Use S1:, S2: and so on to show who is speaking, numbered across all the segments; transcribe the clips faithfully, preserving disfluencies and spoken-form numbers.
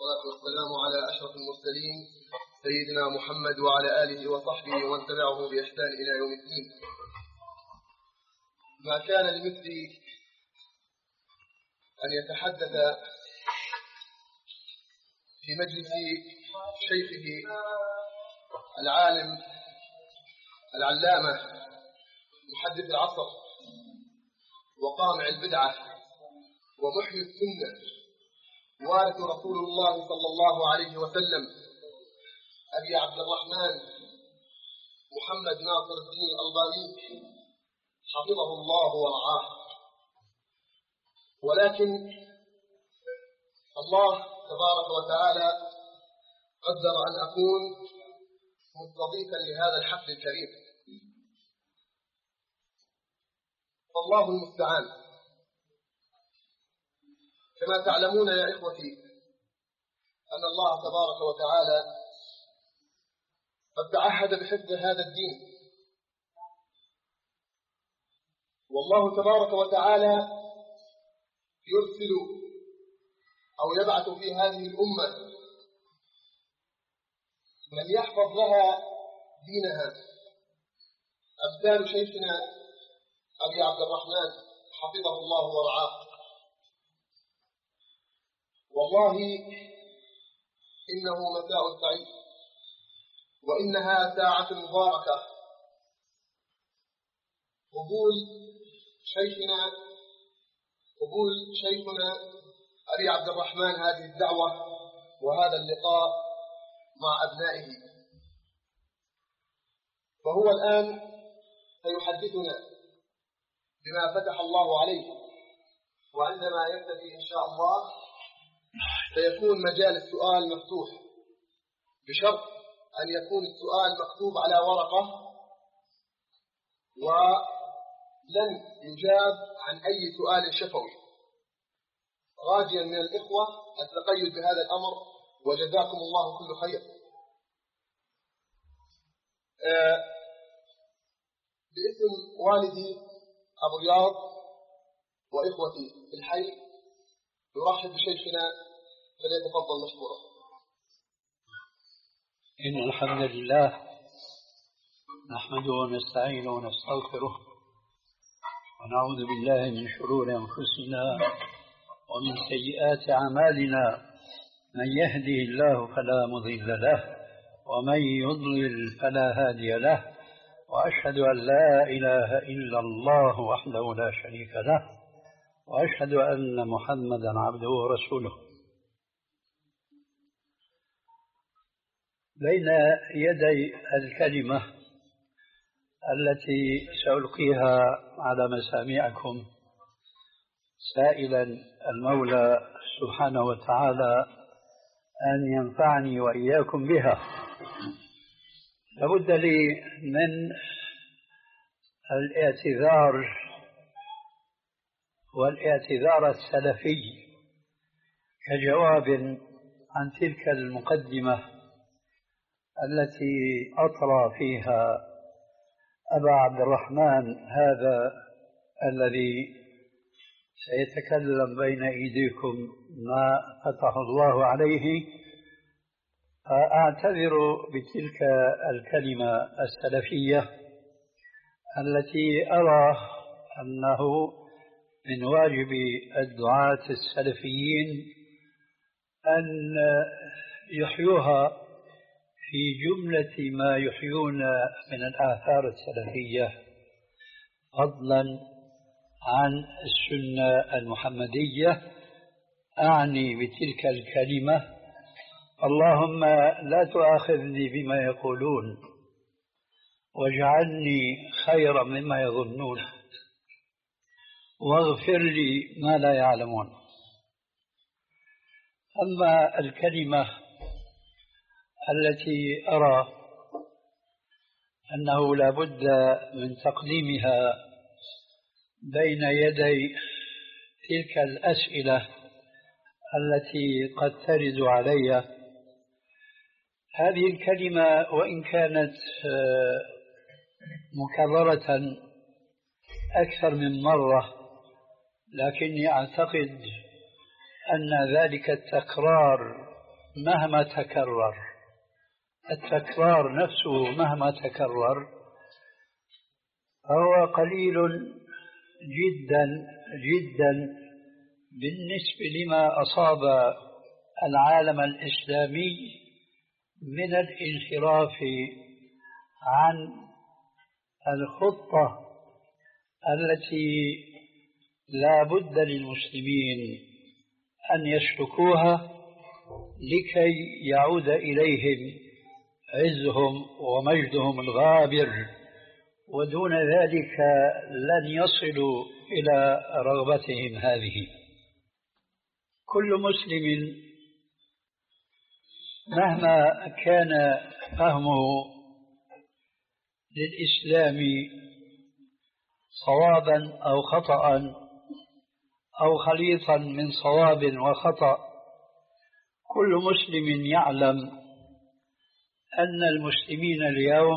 S1: والصلاة والسلام على أشرف المرسلين سيدنا محمد وعلى آله وصحبه ومن تبعه بإحسان إلى يوم الدين. ما كان لمثلي أن يتحدث في مجلس شيخه العالم العلامة محدث العصر وقامع البدعة ومحيي السنة وارث رسول الله صلى الله عليه وسلم أبي عبد الرحمن محمد ناصر الدين الألباني حفظه الله ورعاه. ولكن الله تبارك وتعالى قدر أن أكون مستضيفا لهذا الحفل الكريم، والله المستعان. كما تعلمون يا إخوتي أن الله تبارك وتعالى قد تعهد بحفظ هذا الدين، والله تبارك وتعالى يرسل أو يبعث في هذه الأمة من يحفظ لها دينها أمثال شيخنا أبي عبد الرحمن حفظه الله ورعاه. والله إنه مساء سعيد وإنها ساعة مباركة قبول شيخنا قبول شيخنا أبي عبد الرحمن هذه الدعوة وهذا اللقاء مع أبنائه. فهو الآن سيحدثنا بما فتح الله عليه، وعندما ينتهي إن شاء الله سيكون مجال السؤال مفتوح، بشرط أن يكون السؤال مكتوب على ورقة ولن يجاب عن أي سؤال شفوي، راجيا من الإخوة التقيد بهذا الأمر، وجزاكم الله كل خير. آه باسم والدي أبو رياض وإخوتي في الحي نرحب بشيخنا، فليتفضل مشكورا.
S2: إن الحمد لله نحمده ونستعينه ونستغفره ونعوذ بالله من شرور أنفسنا ومن سيئات أعمالنا، من يهده الله فلا مضل له ومن يضلل فلا هادي له، وأشهد أن لا إله إلا الله وحده لا شريك له، وأشهد أن محمدا عبده ورسوله. بين يدي الكلمة التي سألقيها على مسامعكم سائلا المولى سبحانه وتعالى أن ينفعني وإياكم بها، لابد لي من الاعتذار والاعتذار السلفي كجواب عن تلك المقدمة التي أطرى فيها أبا عبد الرحمن هذا الذي سيتكلم بين أيديكم ما فتح الله عليه. أعتذر بتلك الكلمة السلفية التي أرى أنه من واجب الدعاة السلفيين أن يحيوها في جملة ما يحيون من الآثار السلفية، فضلا عن السنة المحمدية. أعني بتلك الكلمة اللهم لا تؤاخذني بما يقولون واجعلني خيرا مما يظنون واغفر لي ما لا يعلمون. أما الكلمة التي أرى أنه لا بد من تقديمها بين يدي تلك الأسئلة التي قد ترد علي، هذه الكلمة وإن كانت مكررة أكثر من مرة، لكني أعتقد أن ذلك التكرار مهما تكرر، التكرار نفسه مهما تكرر فهو قليل جدا جدا بالنسبة لما أصاب العالم الإسلامي من الانحراف عن الخطة التي لا بد للمسلمين أن يسلكوها لكي يعود إليهم عزهم ومجدهم الغابر، ودون ذلك لن يصلوا إلى رغبتهم هذه. كل مسلم مهما كان فهمه للإسلام صوابا أو خطأ أو خليطا من صواب وخطأ، كل مسلم يعلم أن المسلمين اليوم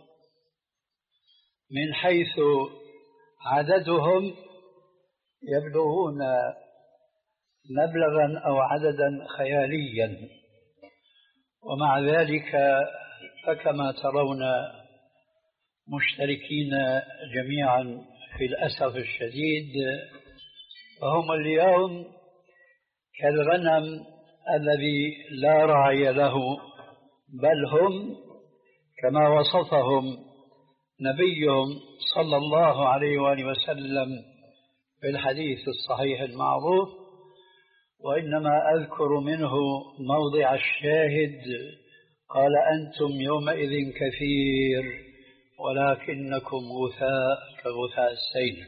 S2: من حيث عددهم يبلغون مبلغا أو عددا خياليا، ومع ذلك فكما ترون مشتركين جميعا في الأسف الشديد، فهم اليوم كالغنم الذي لا راعي له، بل هم كما وصفهم نبيهم صلى الله عليه وآله وسلم في الحديث الصحيح المعروف: وإنما أذكر منه موضع الشاهد، قال: أنتم يومئذ كثير ولكنكم غثاء كغثاء السيل.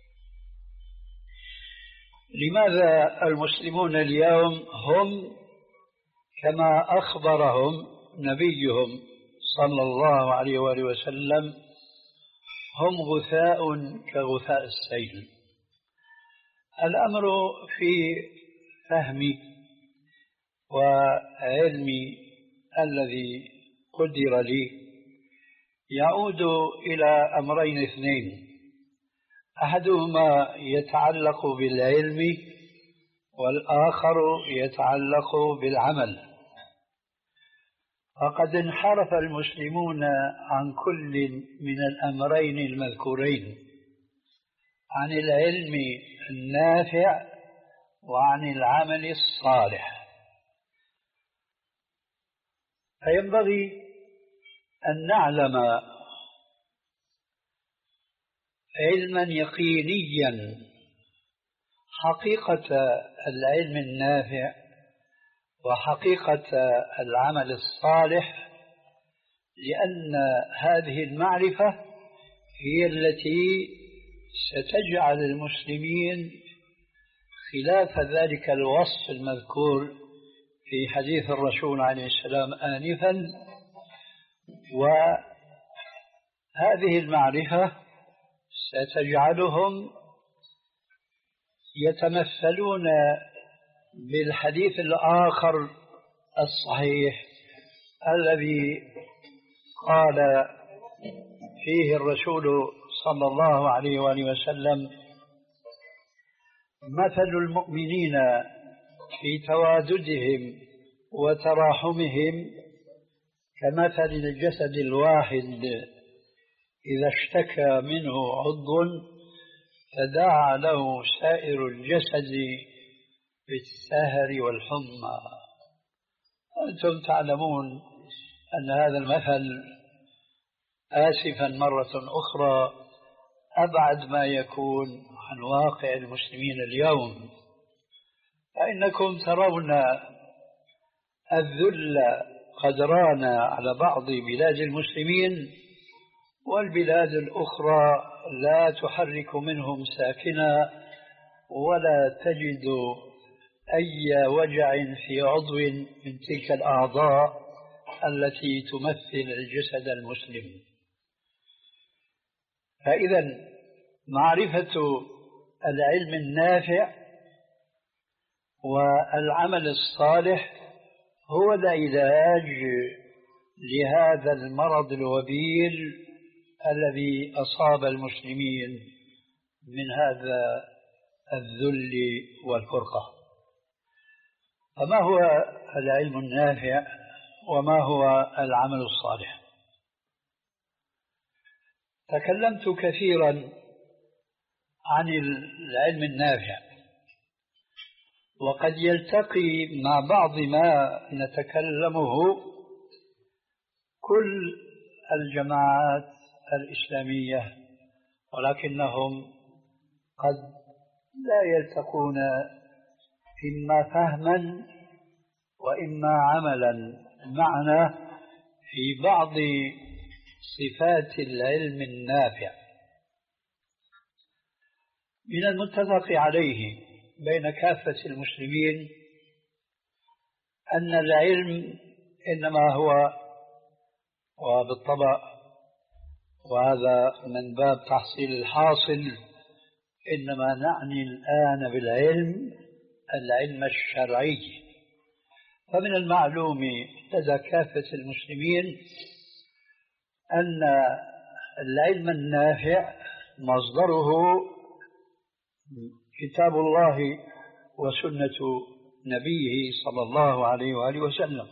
S2: لماذا المسلمون اليوم هم كما أخبرهم نبيهم صلى الله عليه وآله وسلم هم غثاء كغثاء السيل؟ الأمر في فهمي وعلمي الذي قدر لي يعود إلى أمرين اثنين: أحدهما يتعلق بالعلم، والآخر يتعلق بالعمل. فقد انحرف المسلمون عن كل من الأمرين المذكورين، عن العلم النافع وعن العمل الصالح. فينبغي أن نعلم علما يقينيا حقيقة العلم النافع وحقيقة العمل الصالح، لأن هذه المعرفة هي التي ستجعل المسلمين خلاف ذلك الوصف المذكور في حديث الرسول عليه السلام آنفا. وهذه المعرفة ستجعلهم يتمثلون بالحديث الآخر الصحيح الذي قال فيه الرسول صلى الله عليه وآله وسلم: مثل المؤمنين في تواددهم وتراحمهم كمثل الجسد الواحد إذا اشتكى منه عضو تداعى له سائر الجسد بالسهر والحمى. أنتم تعلمون أن هذا المثل آسفا مرة أخرى أبعد ما يكون عن واقع المسلمين اليوم، فإنكم ترون الذل قد ران على بعض بلاد المسلمين، والبلاد الأخرى لا تحرك منهم ساكنا ولا تجد أي وجع في عضو من تلك الأعضاء التي تمثل الجسد المسلم. فإذا معرفة العلم النافع والعمل الصالح هو العلاج لهذا المرض الوبيل الذي أصاب المسلمين من هذا الذل والفرقة. فما هو العلم النافع وما هو العمل الصالح؟ تكلمت كثيرا عن العلم النافع، وقد يلتقي مع بعض ما نتكلمه كل الجماعات الإسلامية، ولكنهم قد لا يلتقون إما فهما وإما عملا معنا في بعض صفات العلم النافع. من المتفق عليه بين كافة المسلمين أن العلم إنما هو، وبالطبع وهذا من باب تحصيل الحاصل، إنما نعني الآن بالعلم العلم الشرعي. فمن المعلوم لدى كافة المسلمين أن العلم النافع مصدره كتاب الله وسنة نبيه صلى الله عليه وآله وسلم.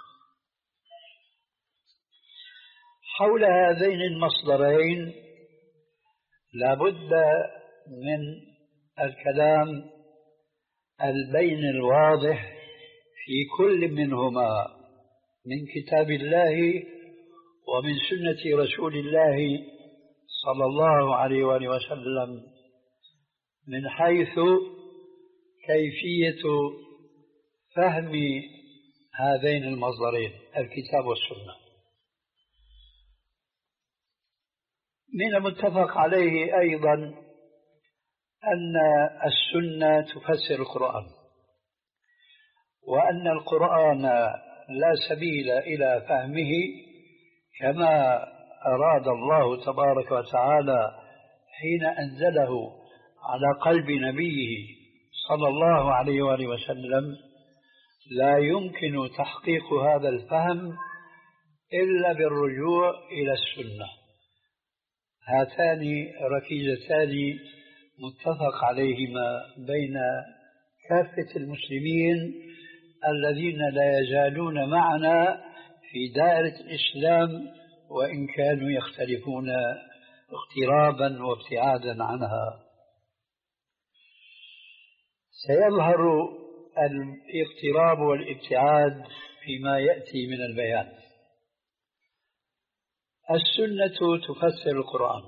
S2: حول هذين المصدرين لا بد من الكلام البين الواضح في كل منهما من كتاب الله ومن سنة رسول الله صلى الله عليه وآله وسلم، من حيث كيفية فهم هذين المصدرين الكتاب والسنة. من المتفق عليه أيضا أن السنة تفسر القرآن، وأن القرآن لا سبيل إلى فهمه كما أراد الله تبارك وتعالى حين أنزله على قلب نبيه صلى الله عليه وآله وسلم. لا يمكن تحقيق هذا الفهم إلا بالرجوع إلى السنة. هاتان ركيزتان متفق عليهما بين كافة المسلمين الذين لا يزالون معنا في دائرة الإسلام، وإن كانوا يختلفون اقترابا وابتعادا عنها. سيظهر الاقتراب والابتعاد فيما يأتي من البيان. السنة تفسر القرآن،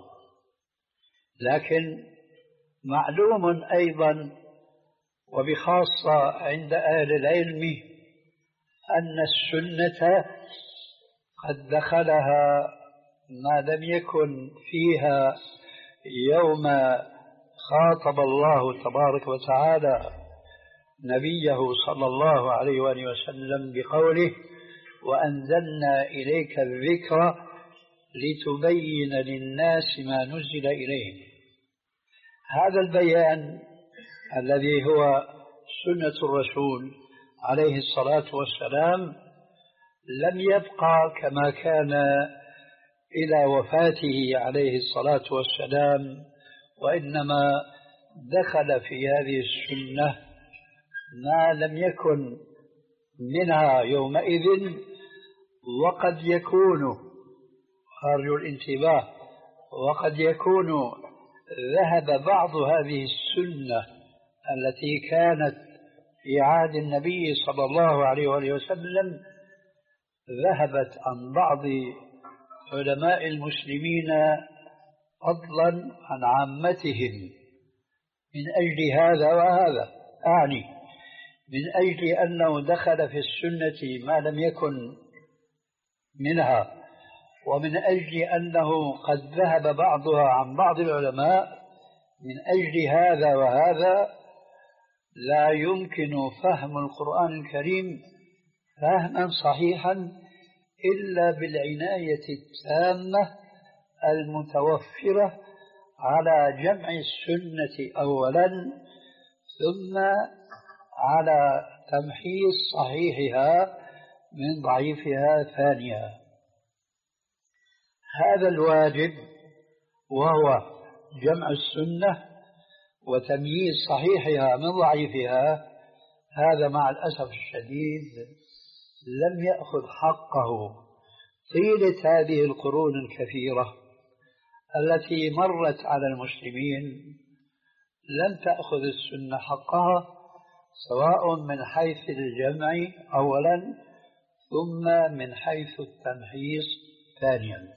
S2: لكن معلوم أيضا وبخاصة عند أهل العلم أن السنة قد دخلها ما لم يكن فيها يوم خاطب الله تبارك وتعالى نبيه صلى الله عليه وآله وسلم بقوله: وأنزلنا إليك الذكر لتبين للناس ما نزل إليهم. هذا البيان الذي هو سنة الرسول عليه الصلاة والسلام لم يبقى كما كان إلى وفاته عليه الصلاة والسلام، وإنما دخل في هذه السنة ما لم يكن منها يومئذ، وقد يكون، أرجو الانتباه، وقد يكون ذهب بعض هذه السنة التي كانت في عهد النبي صلى الله عليه وآله وسلم ذهبت عن بعض علماء المسلمين فضلا عن عامتهم. من أجل هذا وهذا أعني من أجل أنه دخل في السنة ما لم يكن منها، ومن أجل أنه قد ذهب بعضها عن بعض العلماء، من أجل هذا وهذا لا يمكن فهم القرآن الكريم فهما صحيحا إلا بالعناية التامة المتوفرة على جمع السنة أولا، ثم على تمحيص صحيحها من ضعيفها ثانيا. هذا الواجب وهو جمع السنة وتمييز صحيحها من ضعيفها، هذا مع الأسف الشديد لم يأخذ حقه طيلة هذه القرون الكثيرة التي مرت على المسلمين. لم تأخذ السنة حقها، سواء من حيث الجمع أولا ثم من حيث التمحيص ثانيا.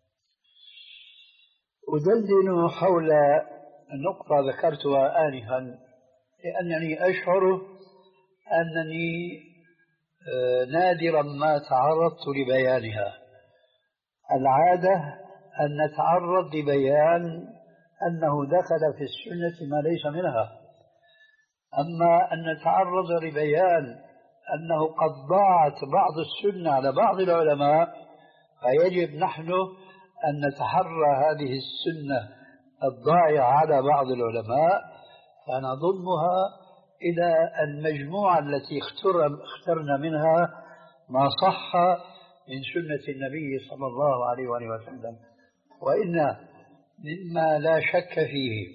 S2: أدندن حول نقطة ذكرتها آنفا لأنني أشعر أنني نادرا ما تعرضت لبيانها. العادة أن نتعرض لبيان أنه دخل في السنة ما ليس منها، أما أن نتعرض لبيان أنه قد ضاعت بعض السنة على بعض العلماء، فيجب نحن أن نتحرى هذه السنة الضائعة على بعض العلماء فنضمها إلى المجموعة التي اخترنا منها ما صح من سنة النبي صلى الله عليه وسلم. وإن مما لا شك فيه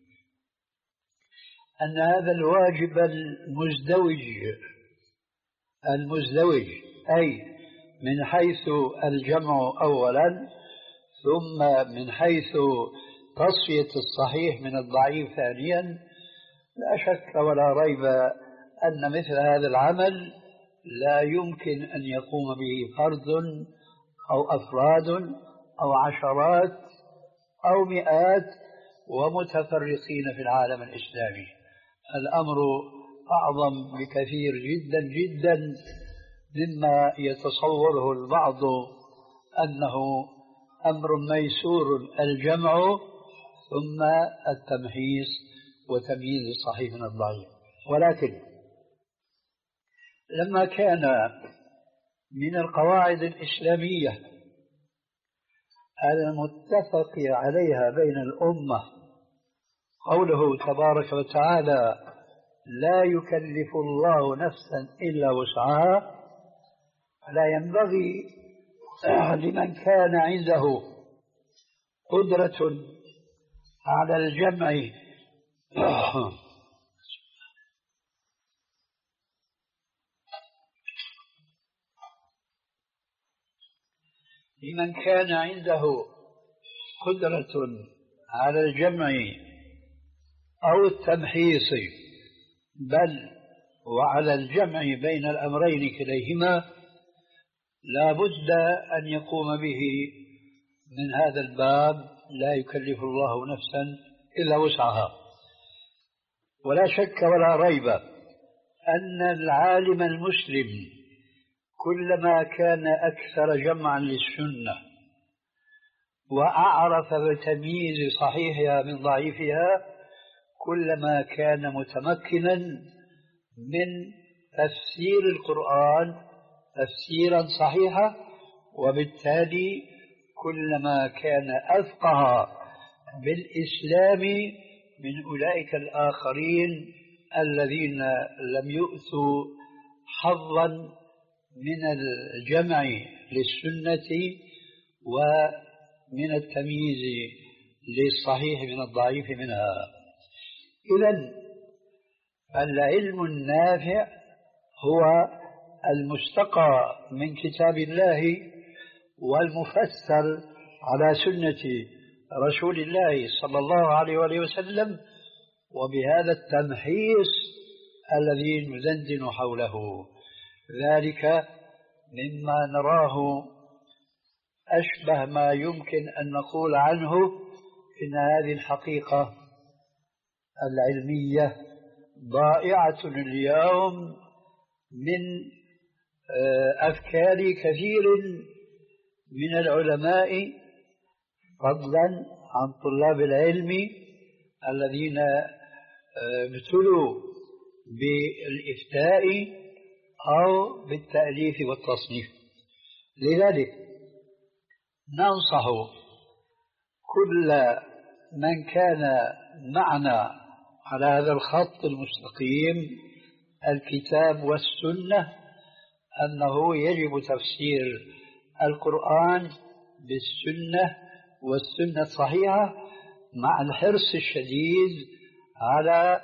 S2: أن هذا الواجب المزدوج المزدوج أي من حيث الجمع أولا ثم من حيث تصفية الصحيح من الضعيف ثانيا، لا شك ولا ريب أن مثل هذا العمل لا يمكن أن يقوم به فرد أو أفراد أو عشرات أو مئات ومتفرقين في العالم الإسلامي. الأمر أعظم بكثير جدا جدا مما يتصوره البعض أنه أمر ميسور الجمع ثم التمحيص وتمييز الصحيح من الضعيف. ولكن لما كان من القواعد الإسلامية المتفق عليها بين الأمة قوله تبارك وتعالى لا يكلف الله نفسا إلا وسعها، فلا ينبغي لمن كان عنده قدرة على الجمع لمن كان عنده قدرة على الجمع أو التمحيص بل وعلى الجمع بين الأمرين كليهما لا بد أن يقوم به من هذا الباب لا يكلف الله نفسا إلا وسعها. ولا شك ولا ريب أن العالم المسلم كلما كان أكثر جمعا للسنة وأعرف بتمييز صحيحها من ضعيفها كلما كان متمكنا من تفسير القرآن تفسيرا صحيحا، وبالتالي كلما كان أفقه بالإسلام من أولئك الآخرين الذين لم يؤتوا حظا من الجمع للسنة ومن التمييز للصحيح من الضعيف منها. إذن العلم النافع هو المستقى من كتاب الله والمفسر على سنة رسول الله صلى الله عليه وآله وسلم، وبهذا التمحيص الذي ندندن حوله. ذلك مما نراه أشبه ما يمكن أن نقول عنه إن هذه الحقيقة العلمية ضائعة اليوم من أفكار كثير من العلماء فضلا عن طلاب العلم الذين ابتلوا بالإفتاء أو بالتأليف والتصنيف. لذلك ننصح كل من كان معنا على هذا الخط المستقيم الكتاب والسنة أنه يجب تفسير القرآن بالسنة والسنة الصحيحة مع الحرص الشديد على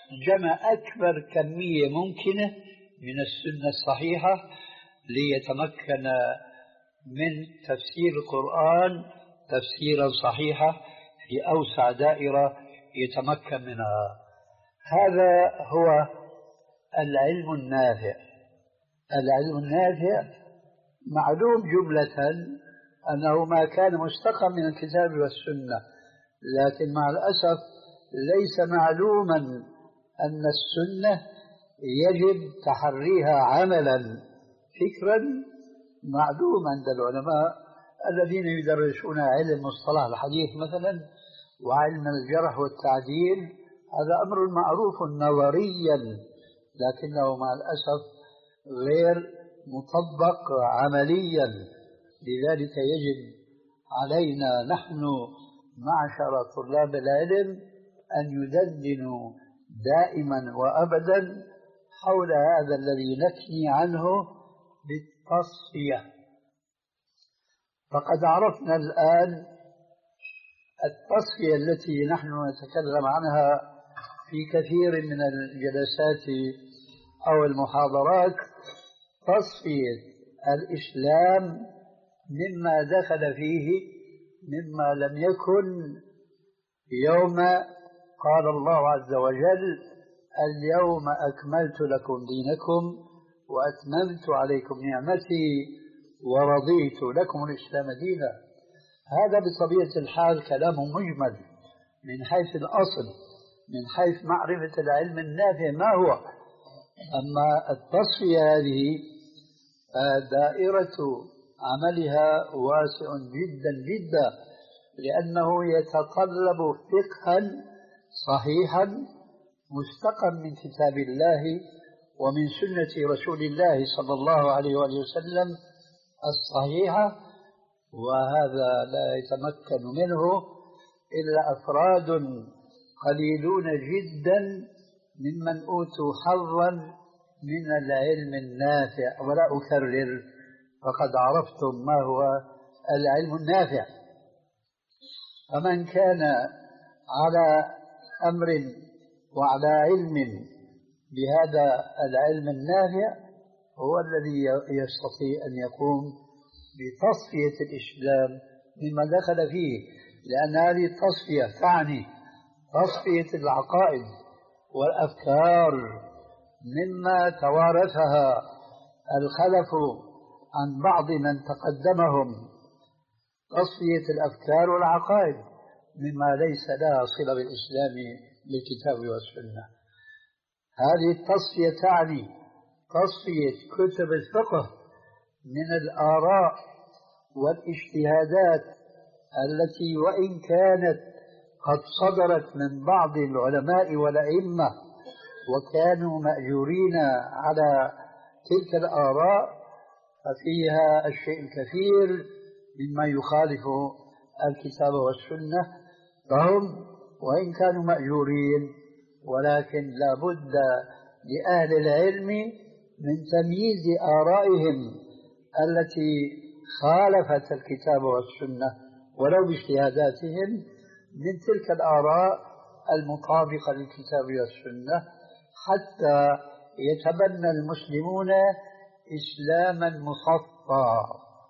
S2: جمع أكبر كمية ممكنة من السنة الصحيحة ليتمكن من تفسير القرآن تفسيرا صحيحا في أوسع دائرة يتمكن منها. هذا هو العلم النافع. العلم النافع معلوم جملة أنه ما كان مستقى من الكتاب والسنة، لكن مع الأسف ليس معلوما أن السنة يجب تحريها عملا. فكرا معلوم عند العلماء الذين يدرسون علم مصطلح الحديث مثلا وعلم الجرح والتعديل، هذا أمر معروف نظريا، لكنه مع الأسف غير مطبق عمليا. لذلك يجب علينا نحن معشر طلاب العلم أن يدندنوا دائما وأبدا حول هذا الذي نكني عنه بالتصفية. فقد عرفنا الآن التصفية التي نحن نتكلم عنها في كثير من الجلسات أو المحاضرات، تصفية الإسلام مما دخل فيه مما لم يكن يوم قال الله عز وجل اليوم أكملت لكم دينكم وأتممت عليكم نعمتي ورضيت لكم الإسلام دينا. هذا بطبيعة الحال كلام مجمل من حيث الأصل، من حيث معرفة العلم النافع ما هو. أما التصفية هذه دائرة عملها واسع جدا جدا، لأنه يتطلب فقها صحيحا مستقا من كتاب الله ومن سنة رسول الله صلى الله عليه وآله وسلم الصحيحة، وهذا لا يتمكن منه إلا أفراد قليلون جدا ممن أوتوا حظا من العلم النافع. ولا أكرر، فقد عرفتم ما هو العلم النافع. فمن كان على أمر وعلى علم بهذا العلم النافع هو الذي يستطيع أن يقوم بتصفية الإسلام مما دخل فيه، لأن هذه التصفية تعني تصفية العقائد والأفكار مما توارثها الخلف عن بعض من تقدمهم، تصفية الأفكار والعقائد مما ليس لها صلة بالإسلام بالكتاب والسنة. هذه التصفية تعني تصفية كتب الفقه من الآراء والاجتهادات التي وإن كانت قد صدرت من بعض العلماء والأئمة وكانوا مأجورين على تلك الآراء، ففيها الشيء الكثير مما يخالف الكتاب والسنة، فهم وإن كانوا مأجورين ولكن لا بد لأهل العلم من تمييز آرائهم التي خالفت الكتاب والسنة ولو باجتهاداتهم من تلك الآراء المطابقة للكتاب والسنة، حتى يتبنى المسلمون إسلاما مصفى.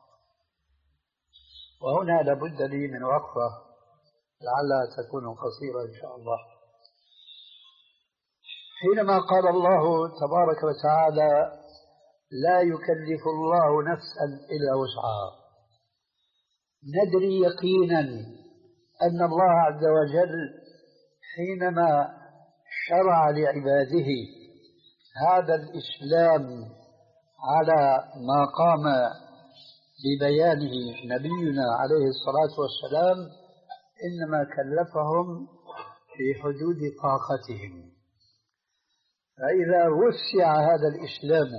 S2: وهنا لابد لي من وقفة لعلها تكون قصيرة إن شاء الله. حينما قال الله تبارك وتعالى لا يكلف الله نفسا إلا وسعها، ندري يقينا أن الله عز وجل حينما شرع لعباده هذا الإسلام على ما قام ببيانه نبينا عليه الصلاة والسلام إنما كلفهم في حدود طاقتهم. فإذا وسع هذا الإسلام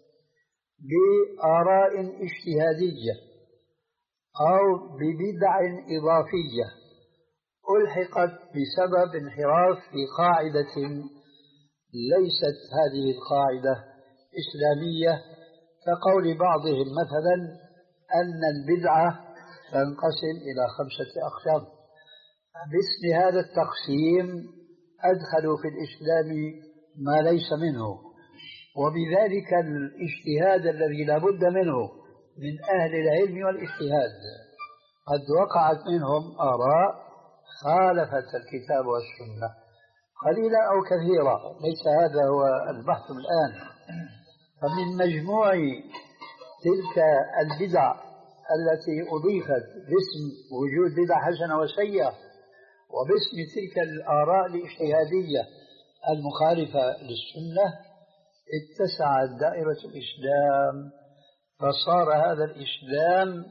S2: بآراء اجتهادية أو ببدع إضافية ألحقت بسبب انحراف في قاعدة ليست هذه القاعدة إسلامية، كقول بعضهم مثلا أن البدعة تنقسم إلى خمسة أقسام. باسم هذا التقسيم أدخلوا في الإسلام ما ليس منه، وبذلك الاجتهاد الذي لا بد منه من أهل العلم والاجتهاد قد وقعت منهم آراء خالفت الكتاب والسنة قليلا أو كثيرا، ليس هذا هو البحث الآن. فمن مجموع تلك البدع التي أضيفت باسم وجود بدع حسنة وسيئة وباسم تلك الآراء الاجتهادية المخالفة للسنة اتسعت دائرة الإسلام، فصار هذا الإسلام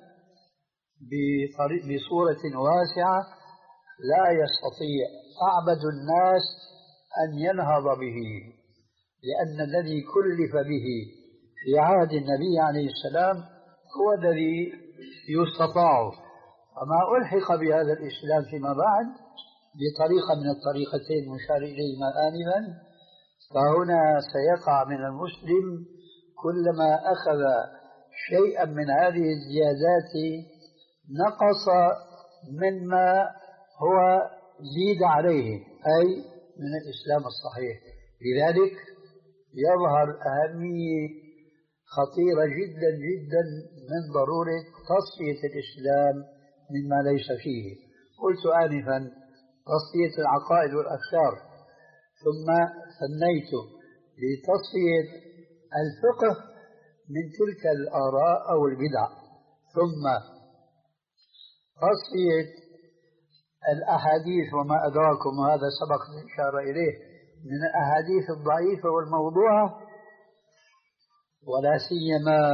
S2: بصورة واسعة لا يستطيع أعبد الناس أن ينهض به، لأن الذي كلف به في عهد النبي عليه السلام هو الذي يستطاع. وما ألحق بهذا الإسلام فيما بعد بطريقة من الطريقتين المشار إليهما آنفا، فهنا سيقع من المسلم كلما أخذ شيئا من هذه الزيادات نقص مما هو زيد عليه، أي من الإسلام الصحيح. لذلك يظهر أهمية خطيرة جدا جدا من ضرورة تصفية الإسلام مما ليس فيه. قلت آنفا تصفية العقائد والأفكار، ثم ثنيت لتصفية الفقه من تلك الآراء أو البدع، ثم تصفية الأحاديث وما أدراكم، وهذا سبق الإشارة إليه، من الأحاديث الضعيفة والموضوعة، ولا سيما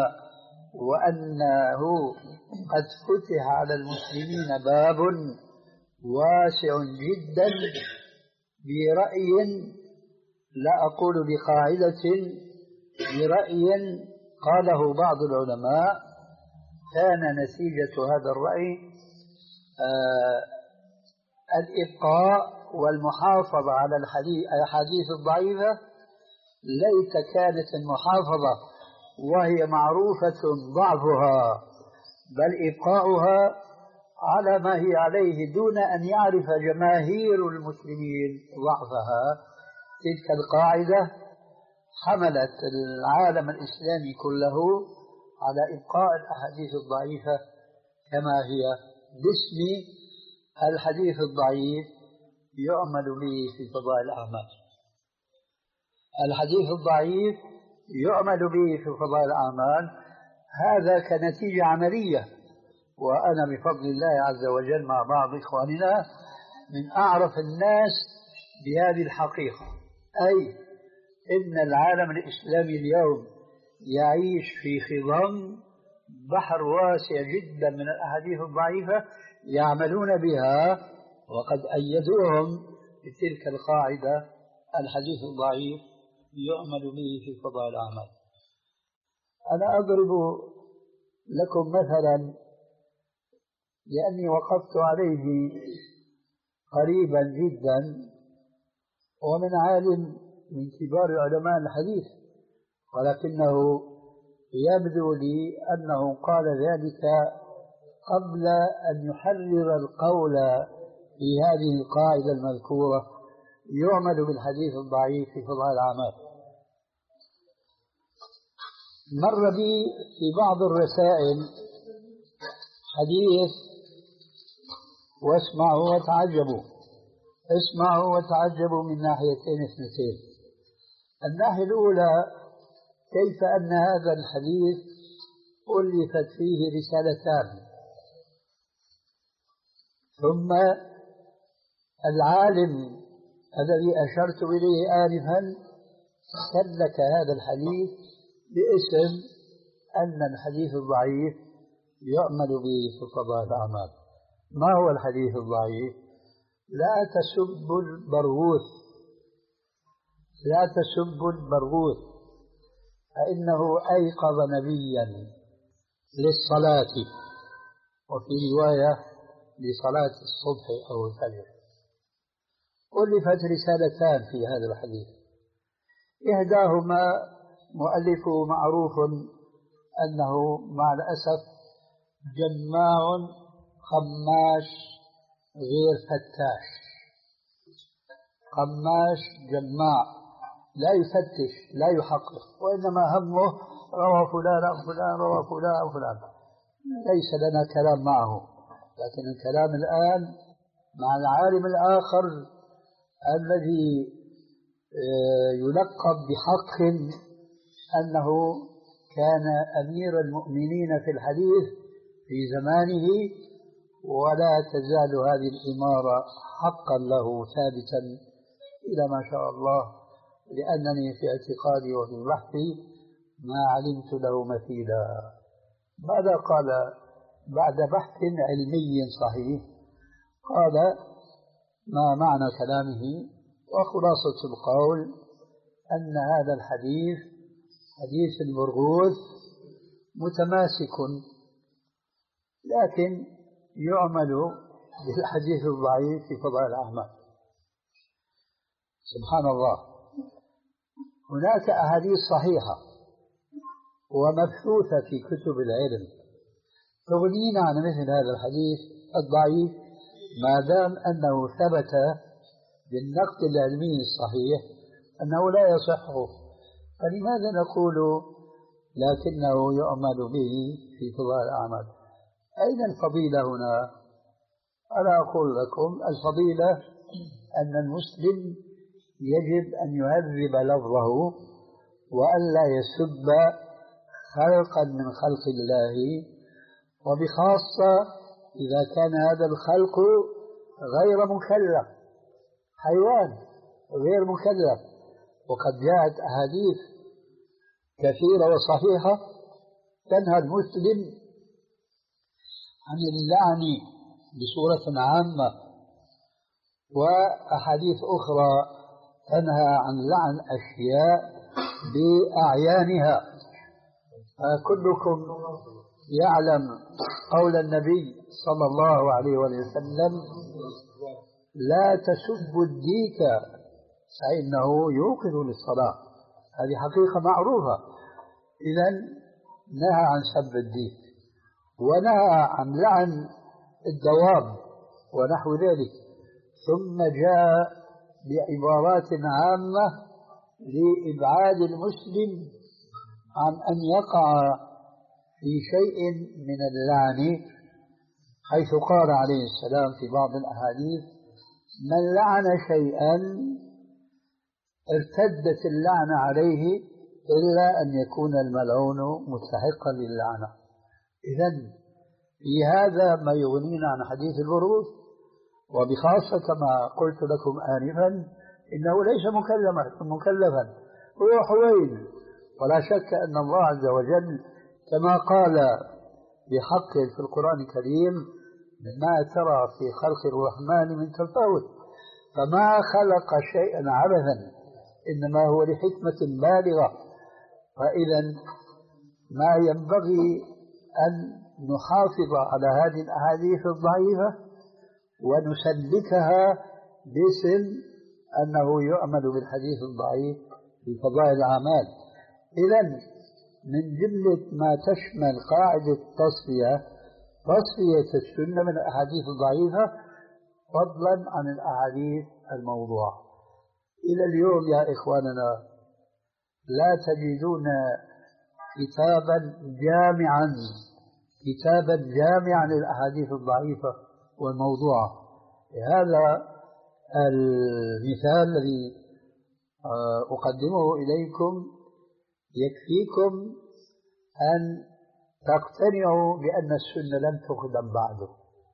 S2: وأنه قد فتح على المسلمين باب واسع جدا برأي، لا أقول بقاعدة، برأي قاله بعض العلماء كان نتيجة هذا الرأي آه الإبقاء والمحافظة على الأحاديث الضعيفة. ليت كانت المحافظة وهي معروفة ضعفها، بل إبقاؤها على ما هي عليه دون أن يعرف جماهير المسلمين ضعفها. تلك القاعدة حملت العالم الإسلامي كله على إبقاء الأحاديث الضعيفة كما هي، باسم الحديث الضعيف يعمل به في فضائل الأعمال. الحديث الضعيف يعمل به في فضائل الأعمال، هذا كنتيجة عملية. وأنا بفضل الله عز وجل مع بعض إخواننا من أعرف الناس بهذه الحقيقة، أي إن العالم الإسلامي اليوم يعيش في خضم بحر واسع جدا من الأحاديث الضعيفة يعملون بها، وقد أيدوهم بتلك القاعدة: الحديث الضعيف يعمل به في فضائل الأعمال. أنا أضرب لكم مثلا لأني وقفت عليه قريبا جدا، ومن عالم من كبار علماء الحديث، ولكنه يبدو لي أنه قال ذلك قبل أن يحرر القول في هذه القاعدة المذكورة: يعمل بالحديث الضعيف في فضائل الأعمال. مر بي في بعض الرسائل حديث، واسمعوا وتعجبوا، اسمعوا وتعجبوا من ناحيتين اثنتين. الناحية الأولى: كيف أن هذا الحديث ألفت فيه رسالتان، ثم العالم الذي أشرت إليه آنفا سلك هذا الحديث باسم أن الحديث الضعيف يعمل به في فضائل الأعمال. ما هو الحديث الضعيف؟ لا تسبوا البرغوث، لا تسبوا البرغوث، فإنه أيقظ نبيا للصلاة، وفي رواية لصلاة الصبح أو الفجر. ألفت رسالتان في هذا الحديث، إحداهما مؤلفه معروف أنه مع الأسف جماع خماش غير فتاش، قماش جماع لا يفتش لا يحقق، وإنما همه روى فلان عن فلان روى فلان عن فلان، ليس لنا كلام معه. لكن الكلام الآن مع العالم الآخر الذي يلقب بحق أنه كان أمير المؤمنين في الحديث في زمانه، ولا تزال هذه الإمارة حقا له ثابتا إلى ما شاء الله، لأنني في اعتقادي وفي بحثي ما علمت له مثيلا. ماذا قال بعد بحث علمي صحيح؟ قال ما معنى كلامه وخلاصة القول أن هذا الحديث حديث البرغوث متماسك، لكن يعمل بالحديث الضعيف في فضائل الأعمال. سبحان الله، هناك أحاديث صحيحة ومبثوثة في كتب العلم تغنينا عن مثل هذا الحديث الضعيف ما دام أنه ثبت بالنقد العلمي الصحيح أنه لا يصح، فلماذا نقول لكنه يعمل به في فضائل الأعمال؟ أين الفضيلة هنا؟ أنا أقول لكم الفضيلة أن المسلم يجب أن يهذب لفظه وأن لا يسب خلقا من خلق الله، وبخاصة إذا كان هذا الخلق غير مكلف، حيوان غير مكلف. وقد جاءت أحاديث كثيرة وصحيحة تنهى المسلم عن اللعن بصورة عامة، وأحاديث أخرى تنهى عن لعن أشياء بأعيانها. كلكم يعلم قول النبي صلى الله عليه وسلم لا تسبوا الديك فإنه يوقظ للصلاة. هذه حقيقة معروفة. إذن نهى عن سب الديك، ونهى عن لعن الدواب ونحو ذلك، ثم جاء بعبارات عامة لإبعاد المسلم عن أن يقع في شيء من اللعن، حيث قال عليه السلام في بعض الأحاديث من لعن شيئا ارتدت اللعنة عليه إلا أن يكون الملعون مستحقا للعنة. إذن في هذا ما يغنينا عن حديث البرغوث، وبخاصة كما قلت لكم آنفا إنه ليس مكلفا مكلفا هو حويل. ولا شك أن الله عز وجل كما قال بحق في القرآن الكريم ما ترى في خلق الرحمن من تفاوت، فما خلق شيئا عبثا، إنما هو لحكمة بالغة. فإذا ما ينبغي أن نحافظ على هذه الأحاديث الضعيفة ونسلكها باسم أنه يعمل بالحديث الضعيف في فضائل الأعمال. إذن من جملة ما تشمل قاعدة التصفية تصفية السنة من الأحاديث الضعيفة فضلا عن الأحاديث الموضوعة. إلى اليوم يا إخواننا لا تجدون كتابا جامعا كتابا جامعا للأحاديث الضعيفة والموضوعة. هذا المثال الذي أقدمه إليكم يكفيكم أن تقتنعوا بأن السنة لم تقدم بعده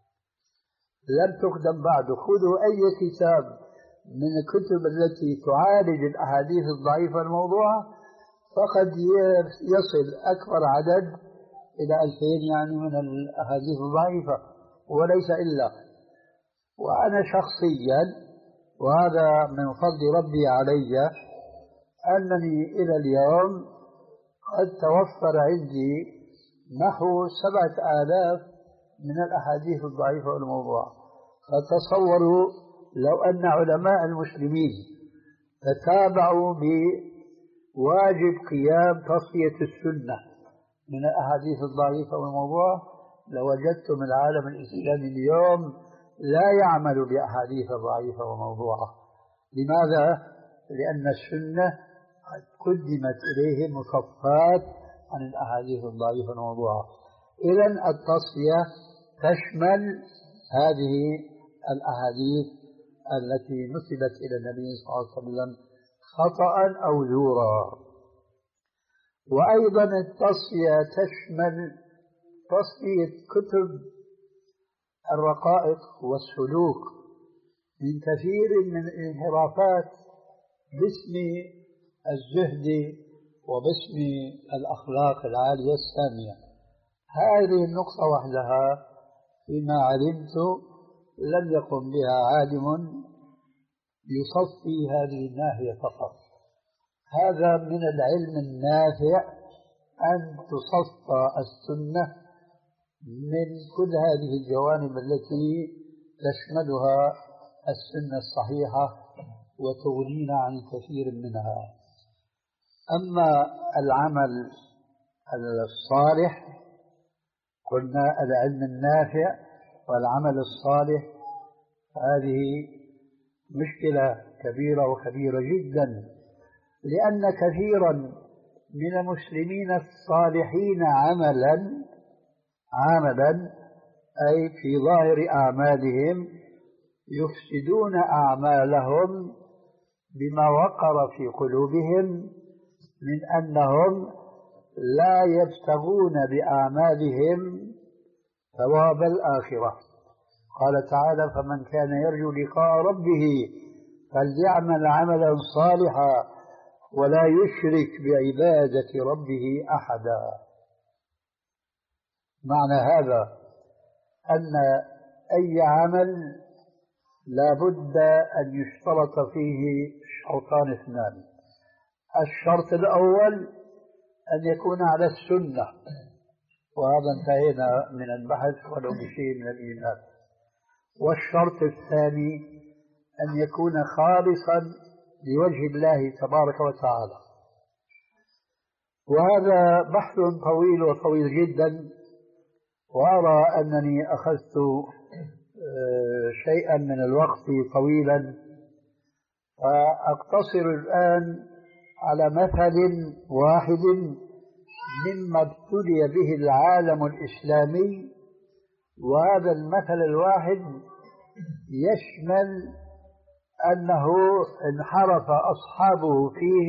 S2: لم تقدم بعده. خذوا أي كتاب من الكتب التي تعالج الأحاديث الضعيفة الموضوعة فقد يصل أكبر عدد إلى ألفين يعني من الأحاديث الضعيفة وليس إلا. وأنا شخصيا وهذا من فضل ربي علي أنني إلى اليوم قد توفر عندي نحو سبعة آلاف من الأحاديث الضعيفة والموضوعة. فتصوروا لو أن علماء المسلمين تتابعوا بواجب قيام تصفية السنة من الأحاديث الضعيفة والموضوعة لوجدتم العالم الإسلامي اليوم لا يعمل بأحاديث ضعيفة وموضوعة، لماذا؟ لأن السنة قدمت إليه مصفات عن الأحاديث الضعيفة الموضوعة. إذن التصفية تشمل هذه الأحاديث التي نسبت إلى النبي صلى الله عليه وسلم خطأ أو زورا. وأيضا التصفية تشمل تصفية كتب الرقائق والسلوك من كثير من الانحرافات باسم الزهد وباسم الأخلاق العالية السامية. هذه النقطة وحدها فيما علمت لم يقم بها عالم يصفي هذه الناحية فقط. هذا من العلم النافع أن تصفى السنة من كل هذه الجوانب التي تشملها السنة الصحيحة وتغنينا عن كثير منها. أما العمل الصالح قلنا العلم النافع والعمل الصالح، هذه مشكلة كبيرة وكبيرة جدا، لأن كثيرا من المسلمين الصالحين عملا عملا أي في ظاهر أعمالهم يفسدون أعمالهم بما وقر في قلوبهم من أنهم لا يبتغون بأعمالهم ثواب الآخرة. قال تعالى: فمن كان يرجو لقاء ربه فليعمل عملا صالحا ولا يشرك بعبادة ربه أحدا. معنى هذا أن أي عمل لا بد أن يشترط فيه شرطان اثنان. الشرط الأول أن يكون على السنة، وهذا انتهينا من البحث ولو بشيء من الإيمان. والشرط الثاني أن يكون خالصا لوجه الله تبارك وتعالى. وهذا بحث طويل وطويل جدا، وأرى أنني أخذت شيئا من الوقت طويلا، فأقتصر الآن على مثل واحد مما ابتلي به العالم الإسلامي. وهذا المثل الواحد يشمل أنه انحرف أصحابه فيه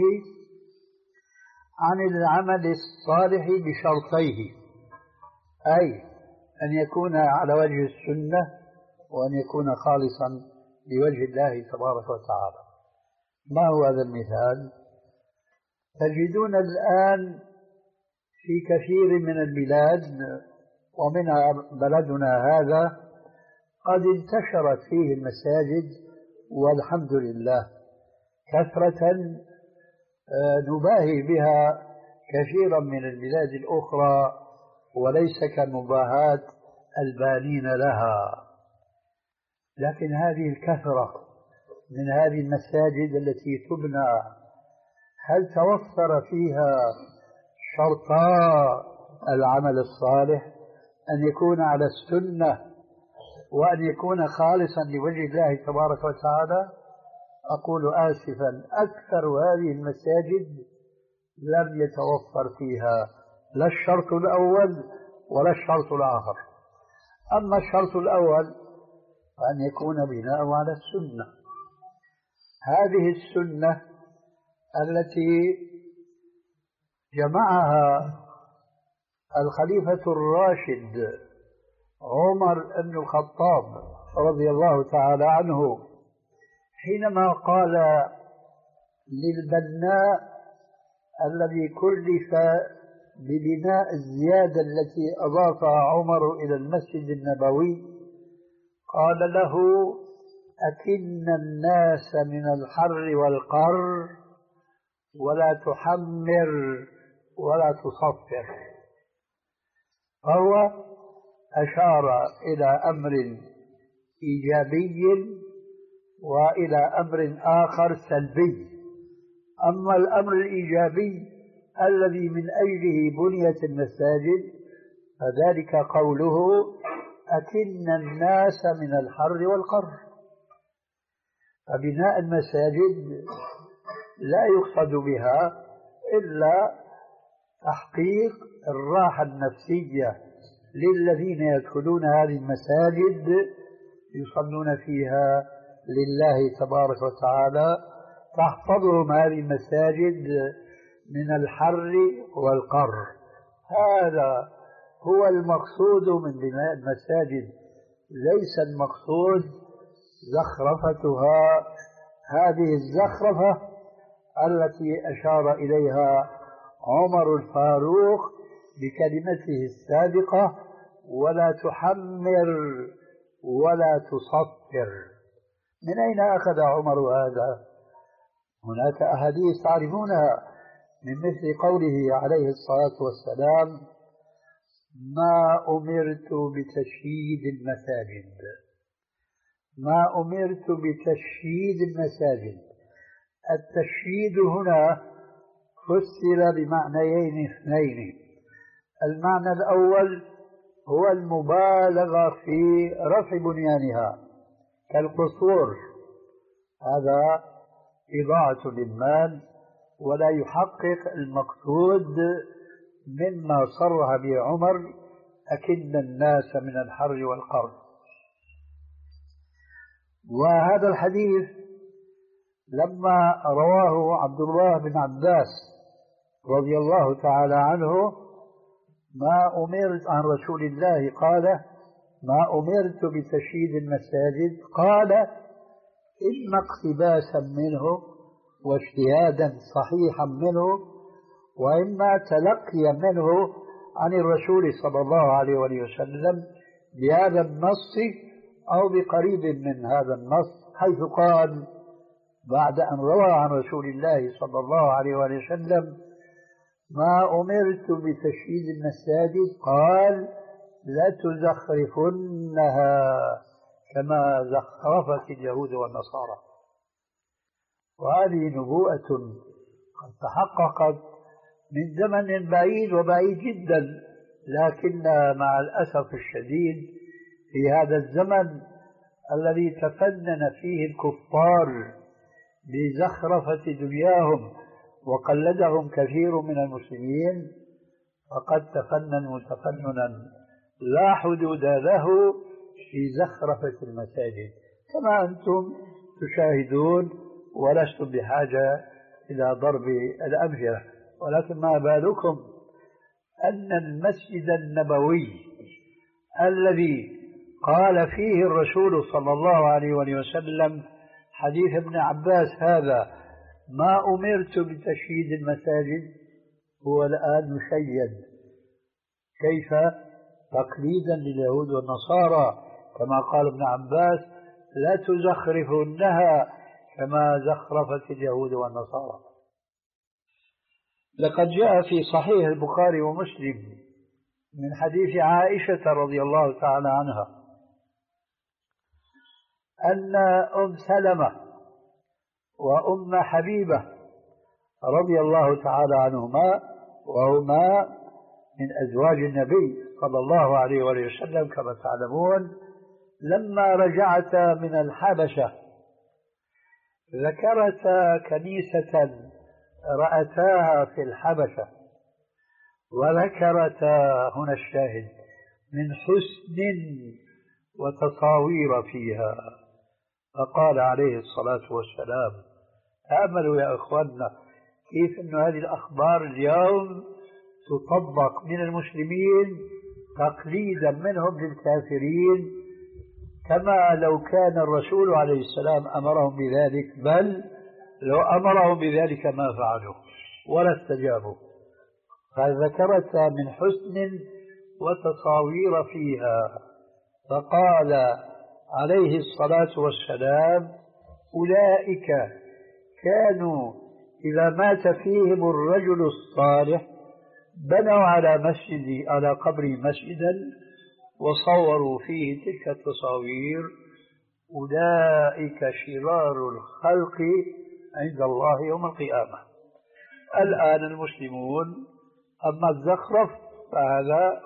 S2: عن العمل الصالح بشرطيه، أي أن يكون على وجه السنة وأن يكون خالصا لوجه الله تبارك وتعالى. ما هو هذا المثال؟ تجدون الآن في كثير من البلاد ومنها بلدنا هذا قد انتشرت فيه المساجد والحمد لله كثرة نباهي بها كثيرا من البلاد الأخرى، وليس كمباهاة البانين لها. لكن هذه الكثرة من هذه المساجد التي تبنى، هل توفر فيها شرطا العمل الصالح؟ أن يكون على السنة وأن يكون خالصا لوجه الله تبارك وتعالى. أقول آسفا، أكثر هذه المساجد لم يتوفر فيها لا الشرط الأول ولا الشرط الآخر. أما الشرط الأول فأن يكون بناء على السنة. هذه السنة التي جمعها الخليفة الراشد عمر بن الخطاب رضي الله تعالى عنه حينما قال للبناء الذي كلف ببناء الزيادة التي أضافها عمر إلى المسجد النبوي، قال له: أكن الناس من الحر والقر ولا تحمر ولا تصفر. فهو أشار إلى أمر إيجابي وإلى أمر آخر سلبي. أما الأمر الإيجابي الذي من أجله بنيت المساجد فذلك قوله: أكن الناس من الحر والقر. فبناء المساجد لا يقصد بها إلا تحقيق الراحة النفسية للذين يدخلون هذه المساجد يصلون فيها لله تبارك وتعالى، تحفظهم هذه المساجد من الحر والقر. هذا هو المقصود من بناء المساجد، ليس المقصود زخرفتها، هذه الزخرفة التي أشار إليها عمر الفاروق بكلمته السابقة: ولا تحمر ولا تصفر. من أين أخذ عمر هذا؟ هناك أحاديث تعرفونها من مثل قوله عليه الصلاة والسلام: ما أمرت بتشييد المساجد، ما أمرت بتشييد المساجد. التشييد هنا فسر بمعنيين اثنين. المعنى الأول هو المبالغة في رفع بنيانها كالقصور، هذا إضاعة للمال ولا يحقق المقصود مما صرح به عمر: أكن الناس من الحر والقر. وهذا الحديث لما رواه عبد الله بن عباس رضي الله تعالى عنه: ما أمرت عن رسول الله قال: ما أمرت بتشييد المساجد، قال: إما اقتباسا منه واجتهادا صحيحا منه، وإما تلقيا منه عن الرسول صلى الله عليه وسلم بهذا النص أو بقريب من هذا النص، حيث قال بعد أن روى عن رسول الله صلى الله عليه وسلم: ما أمرت بتشييد المساجد، قال: لتزخرفنها كما زخرفت اليهود والنصارى. وهذه نبوءة قد تحققت من زمن بعيد وبعيد جدا، لكن مع الأسف الشديد في هذا الزمن الذي تفنن فيه الكفار بزخرفة دنياهم وقلدهم كثير من المسلمين، فقد تفننوا تفننا لا حدود له في زخرفة المساجد كما أنتم تشاهدون، ولستم بحاجة إلى ضرب الأمثلة. ولكن ما بالكم أن المسجد النبوي الذي قال فيه الرسول صلى الله عليه وسلم حديث ابن عباس هذا: ما أمرت بتشييد المساجد، هو الآن مشيد. كيف؟ تقليدا لليهود والنصارى، كما قال ابن عباس: لا تزخرفنها كما زخرفت اليهود والنصارى. لقد جاء في صحيح البخاري ومسلم من حديث عائشة رضي الله تعالى عنها أن أم سلمة وأم حبيبة رضي الله تعالى عنهما، وهما من أزواج النبي صلى الله عليه وسلم كما تعلمون، لما رجعتا من الحبشة ذكرتا كنيسة رأتاها في الحبشة، وذكرتا هنا الشاهد من حسن وتصاوير فيها، فقال عليه الصلاة والسلام: تأملوا يا أخواننا كيف أن هذه الأخبار اليوم تطبق من المسلمين تقليدا منهم للكافرين، كما لو كان الرسول عليه السلام أمرهم بذلك، بل لو أمرهم بذلك ما فعلوا ولا استجابوا. فذكرت من حسن وتصاوير فيها، فقال عليه الصلاة والسلام: أولئك كانوا إذا مات فيهم الرجل الصالح بنوا على مسجد على قبره مسجدا وصوروا فيه تلك التصاوير، أولئك شرار الخلق عند الله يوم القيامة. الآن المسلمون أما الزخرف فهذا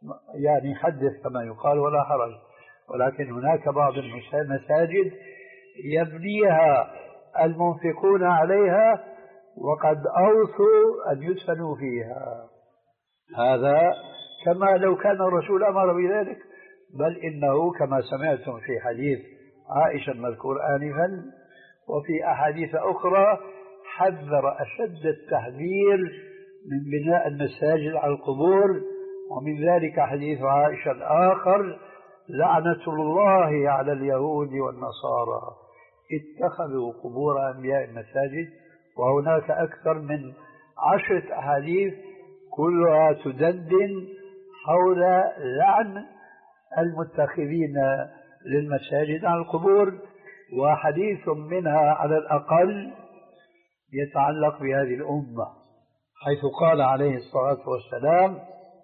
S2: يعني حدث كما يقال ولا حرج، ولكن هناك بعض المساجد يبنيها المنفقون عليها وقد أوصوا أن يدفنوا فيها. هذا كما لو كان الرسول أمر بذلك، بل إنه كما سمعتم في حديث عائشة المذكور آنفا وفي أحاديث أخرى حذر أشد التحذير من بناء المساجد على القبور. ومن ذلك حديث عائشة الآخر: لعنة الله على اليهود والنصارى اتخذوا قبور أنبياء مساجد. وهناك أكثر من عشرة أحاديث كلها تدندن حول لعن المتخذين للمساجد على القبور، وحديث منها على الأقل يتعلق بهذه الأمة، حيث قال عليه الصلاة والسلام: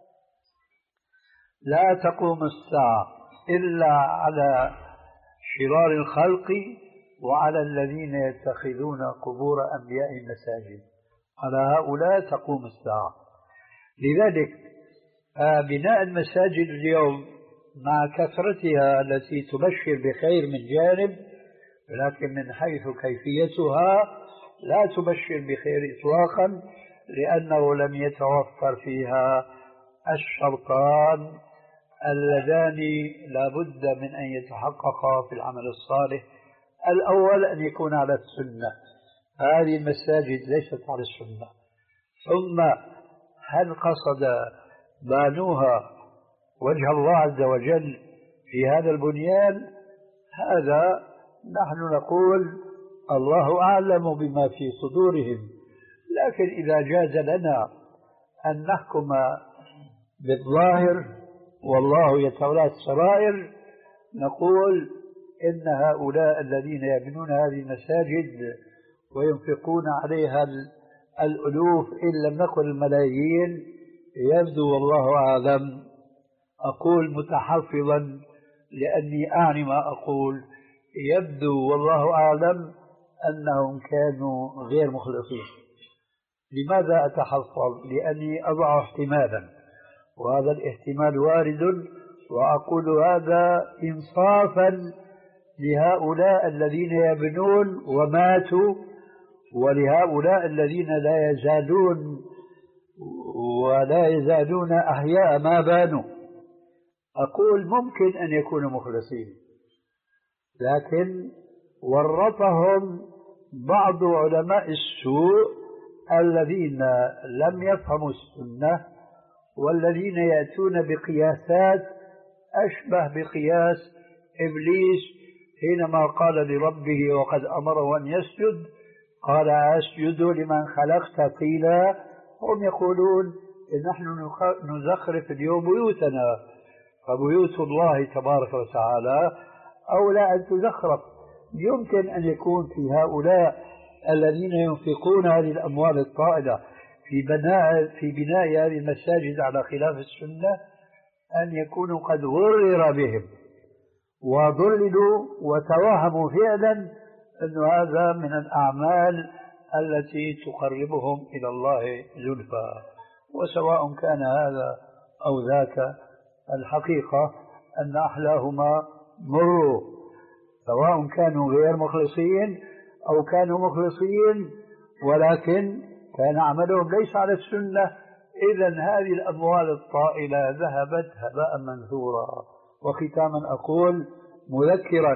S2: لا تقوم الساعة إلا على شرار الخلق وعلى الذين يتخذون قبور أنبياء مساجد. على هؤلاء تقوم الساعة. لذلك بناء المساجد اليوم مع كثرتها التي تبشر بخير من جانب، لكن من حيث كيفيتها لا تبشر بخير إطلاقا، لأنه لم يتوفر فيها الشرطان اللذان لا بد من أن يتحققا في العمل الصالح. الأول أن يكون على السنة، هذه المساجد ليست على السنة. ثم هل قصد بانوها وجه الله عز وجل في هذا البنيان؟ هذا نحن نقول الله أعلم بما في صدورهم، لكن إذا جاز لنا أن نحكم بالظاهر والله يتولى السرائر، نقول إن هؤلاء الذين يبنون هذه المساجد وينفقون عليها الألوف إن لم نقل الملايين، يبدو والله أعلم، أقول متحفظا لأني أعني ما أقول، يبدو والله أعلم أنهم كانوا غير مخلصين. لماذا أتحفظ؟ لأني أضع احتمالا، وهذا الاحتمال وارد، وأقول هذا إنصافا لهؤلاء الذين يبنون وماتوا، ولهؤلاء الذين لا يزالون ولا يزالون أحياء ما بانوا. أقول ممكن أن يكونوا مخلصين، لكن ورطهم بعض علماء السوء الذين لم يفهموا السنة، والذين يأتون بقياسات أشبه بقياس إبليس حينما قال لربه وقد أمره أن يسجد قال: أسجد لمن خلقت طينا. هم يقولون إن نحن نزخرف اليوم بيوتنا، فبيوت الله تبارك وتعالى أولى أن تزخرف. يمكن أن يكون في هؤلاء الذين ينفقون هذه الأموال الطائلة في بناء في بناء هذه المساجد على خلاف السنة أن يكونوا قد غرر بهم وضللوا وتوهموا فعلا أن هذا من الأعمال التي تقربهم إلى الله زلفى. وسواء كان هذا أو ذاك، الحقيقة أن أحلاهما مروا، سواء كانوا غير مخلصين أو كانوا مخلصين، ولكن كان عملهم ليس على السنة. إذن هذه الأموال الطائلة ذهبت هباء منثورا. وختاما أقول مذكرا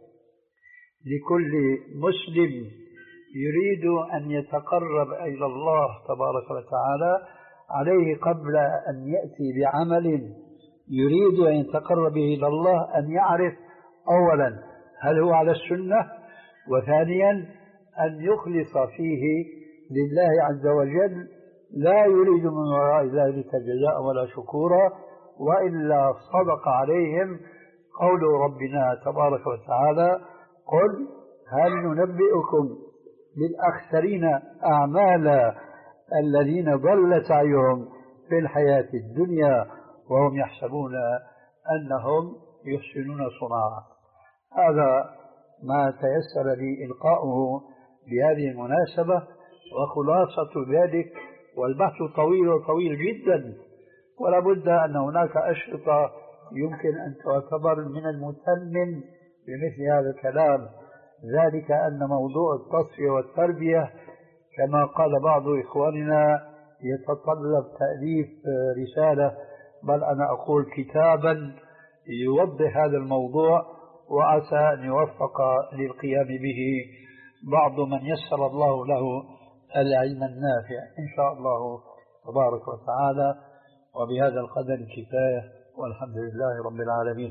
S2: لكل مسلم يريد أن يتقرب إلى الله تبارك وتعالى، عليه قبل أن يأتي بعمل يريد أن يتقرب به إلى الله أن يعرف أولا هل هو على السنة، وثانيا أن يخلص فيه لله عز وجل، لا يريد من وراء ذلك جزاء ولا شكورا، وإلا صدق عليهم قول ربنا تبارك وتعالى: قل هل ننبئكم بالأخسرين أعمالا الذين ضل سعيهم في الحياة الدنيا وهم يحسبون أنهم يحسنون صنعا. هذا ما تيسر لي إلقاؤه بهذه المناسبة، وخلاصة ذلك، والبحث طويل وطويل جدا، ولا بد أن هناك أشرطة يمكن أن تعتبر من المتمم بمثل هذا الكلام، ذلك أن موضوع التصفية والتربية كما قال بعض إخواننا يتطلب تأليف رسالة، بل أنا أقول كتابا يوضح هذا الموضوع، وعسى أن يوفق للقيام به بعض من يسر الله له العلم النافع إن شاء الله تبارك وتعالى. وبهذا القدر كفاية، والحمد لله رب العالمين.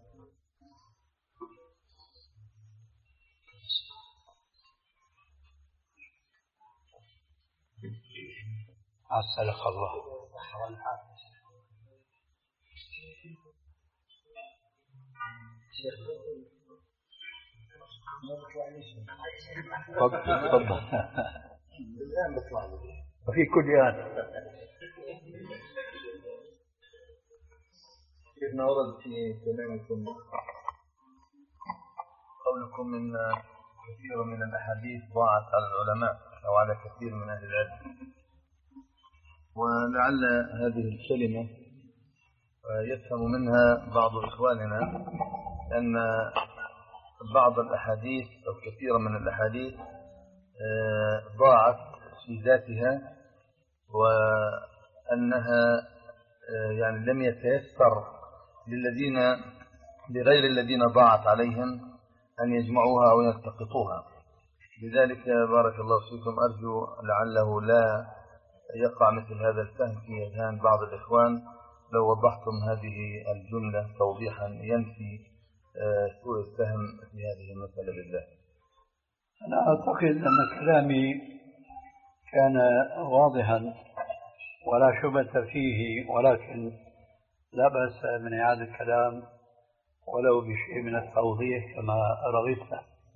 S2: عسلك الله. تفضل.
S1: الآن بطلع لي
S2: وفي كل آن.
S3: كيفنا ورد في كلامكم قولكم إن كثير من الأحاديث ضاعت على العلماء أو على كثير من أهل العلم، ولعل هذه الكلمة يفهم منها بعض إخواننا أن بعض الأحاديث أو كثير من الأحاديث ضاعت في ذاتها، وأنها يعني لم يتيسر للذين لغير الذين ضاعت عليهم أن يجمعوها أو يلتقطوها. لذلك بارك الله فيكم أرجو لعله لا يقع مثل هذا الفهم في أذهان بعض الإخوان لو وضحتم هذه الجملة توضيحا ينفي سوء الفهم في هذه المسألة بالله.
S2: أنا أعتقد أن كلامي كان واضحا ولا شبهة فيه، ولكن لا بأس من إعادة الكلام ولو بشيء من التوضيح كما رغبت.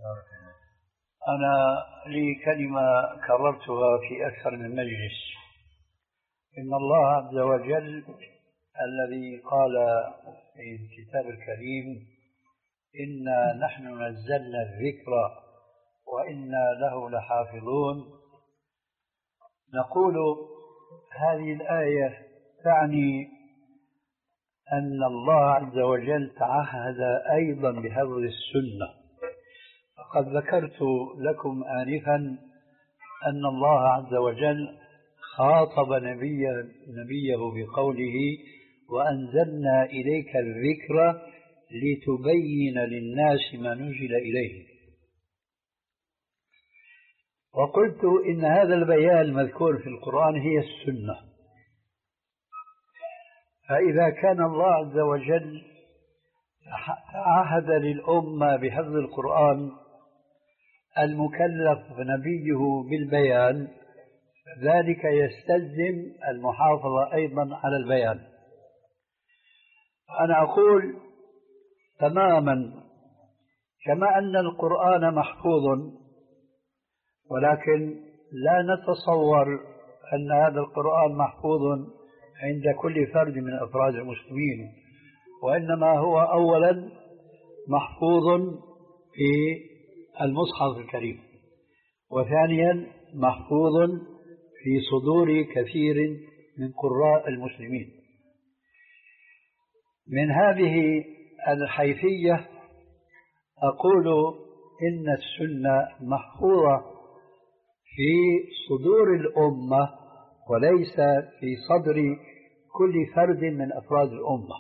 S2: أنا لي كلمة كررتها في أكثر من مجلس، إن الله عز وجل الذي قال في الكتاب الكريم إنا نحن نزلنا الذكر وإنا له لحافظون، نقول هذه الآية تعني أن الله عز وجل تعهد أيضا بحفظ السنة. فقد ذكرت لكم آنفا أن الله عز وجل خاطب نبيه, نبيه بقوله وأنزلنا إليك الذكر لتبين للناس ما نزل إليه. وقلت إن هذا البيان المذكور في القرآن هي السنة. فإذا كان الله عز وجل تعهد للأمة بحفظ القرآن المكلف نبيه بالبيان، ذلك يستلزم المحافظة أيضا على البيان. أنا أقول تماما كما أن القرآن محفوظ، ولكن لا نتصور أن هذا القرآن محفوظ عند كل فرد من أفراد المسلمين، وإنما هو أولا محفوظ في المصحف الكريم، وثانيا محفوظ في صدور كثير من قراء المسلمين. من هذه الحيثية أقول إن السنة محفوظة في صدور الأمة وليس في صدر كل فرد من أفراد الأمة.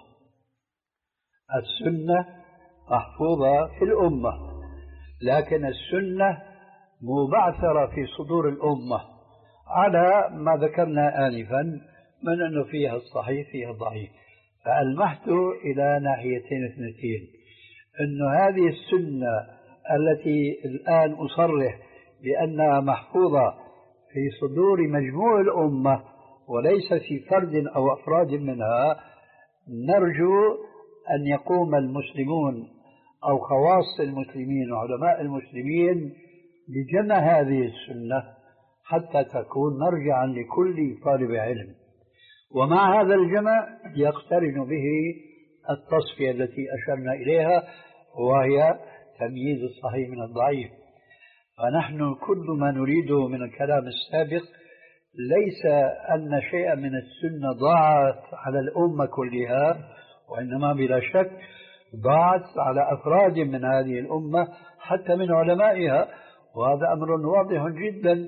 S2: السنة محفوظة في الأمة، لكن السنة مبعثرة في صدور الأمة على ما ذكرنا آنفا من أنه فيها الصحيح فيها الضعيف. فألمحت إلى ناحيتين اثنتين، أن هذه السنة التي الآن أصرح بأنها محفوظة في صدور مجموع الأمة وليس في فرد أو أفراد منها، نرجو أن يقوم المسلمون أو خواص المسلمين وعلماء المسلمين بجمع هذه السنة حتى تكون مرجعا لكل طالب علم. ومع هذا الجمع يقترن به التصفية التي أشرنا إليها، وهي تمييز الصحيح من الضعيف. فنحن كل ما نريده من الكلام السابق ليس أن شيئا من السنة ضاعت على الأمة كلها، وإنما بلا شك ضاعت على أفراد من هذه الأمة حتى من علمائها، وهذا أمر واضح جدا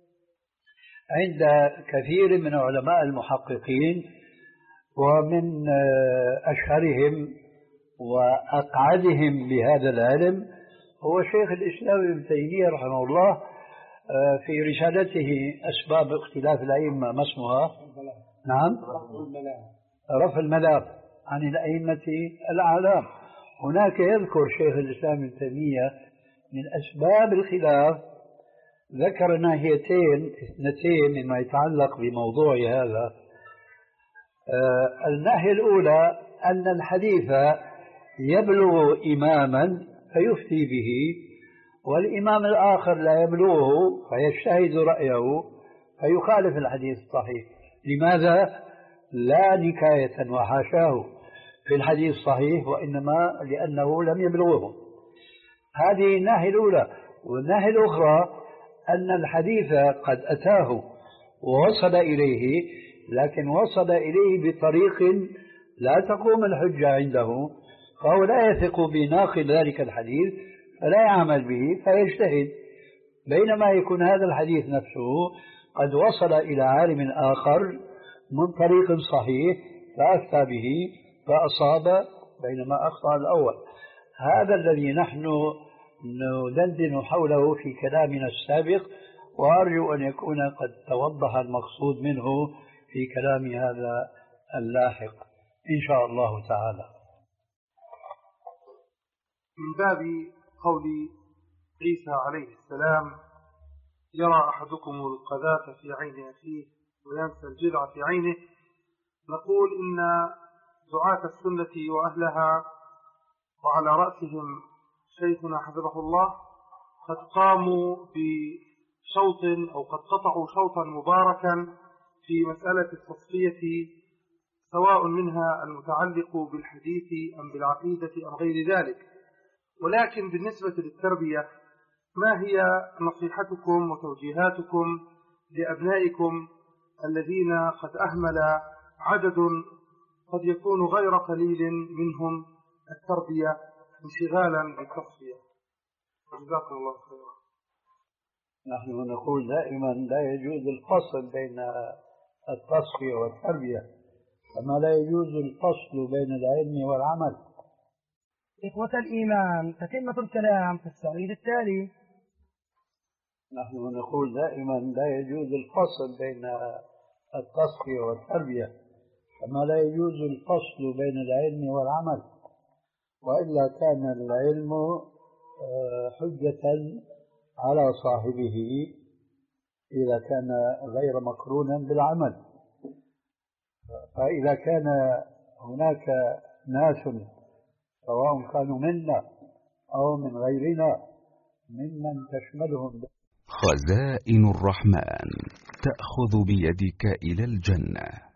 S2: عند كثير من علماء المحققين، ومن أشهرهم وأقعدهم بهذا العلم هو شيخ الإسلام ابن تيمية رحمه الله في رسالته أسباب اختلاف الأئمة، ما اسمها؟ نعم، رفع الملام عن الأئمة الأعلام. هناك يذكر شيخ الإسلام ابن تيمية من أسباب الخلاف، ذكر ناحيتين اثنتين مما يتعلق بموضوع هذا. آه الناحية الأولى أن الحديث يبلغ إماما فيفتي به، والإمام الآخر لا يبلغه فيجتهد رأيه فيخالف الحديث الصحيح. لماذا؟ لا نكاية وحاشاه في الحديث الصحيح، وإنما لأنه لم يبلغه. هذه الناحية الأولى. والناحية الأخرى أن الحديث قد أتاه ووصل إليه، لكن وصل إليه بطريق لا تقوم الحجة عنده، فهو لا يثق بناقل ذلك الحديث فلا يعمل به فيجتهد، بينما يكون هذا الحديث نفسه قد وصل إلى عالم آخر من طريق صحيح فأفتى به فأصاب بينما أخطأ الأول. هذا الذي نحن ندندن حوله في كلامنا السابق، وأرجو أن يكون قد توضح المقصود منه في كلام هذا اللاحق إن شاء الله تعالى.
S4: من باب قول عيسى عليه السلام: يرى أحدكم القذاة في عين أخيه وينسى الجذع في عينه، نقول إن دعاة السنة وأهلها وعلى رأسهم شيخنا حفظه الله قد قاموا بشوط أو قد قطعوا شوطا مباركا في مسألة التصفية، سواء منها المتعلق بالحديث أم بالعقيدة أم غير ذلك. ولكن بالنسبة للتربية، ما هي نصيحتكم وتوجيهاتكم لأبنائكم الذين قد أهمل عدد قد يكون غير قليل منهم التربية انشغالا بالتصفية؟ جزاكم الله خيرا.
S2: نحن نقول دائما لا يجوز الفصل بين التصفية والتربية، كما لا يجوز الفصل بين العلم والعمل.
S5: إخوة الإيمان، تتمة الكلام في السعيد التالي.
S2: نحن نقول دائما لا يجوز الفصل بين التصفية والتربية، كما لا يجوز الفصل بين العلم والعمل، وإلا كان العلم حجة على صاحبه إذا كان غير مقرونا بالعمل. فإذا كان هناك ناس سواء كانوا منا أو من غيرنا ممن تشملهم
S6: خزائن الرحمن تأخذ بيدك إلى الجنة.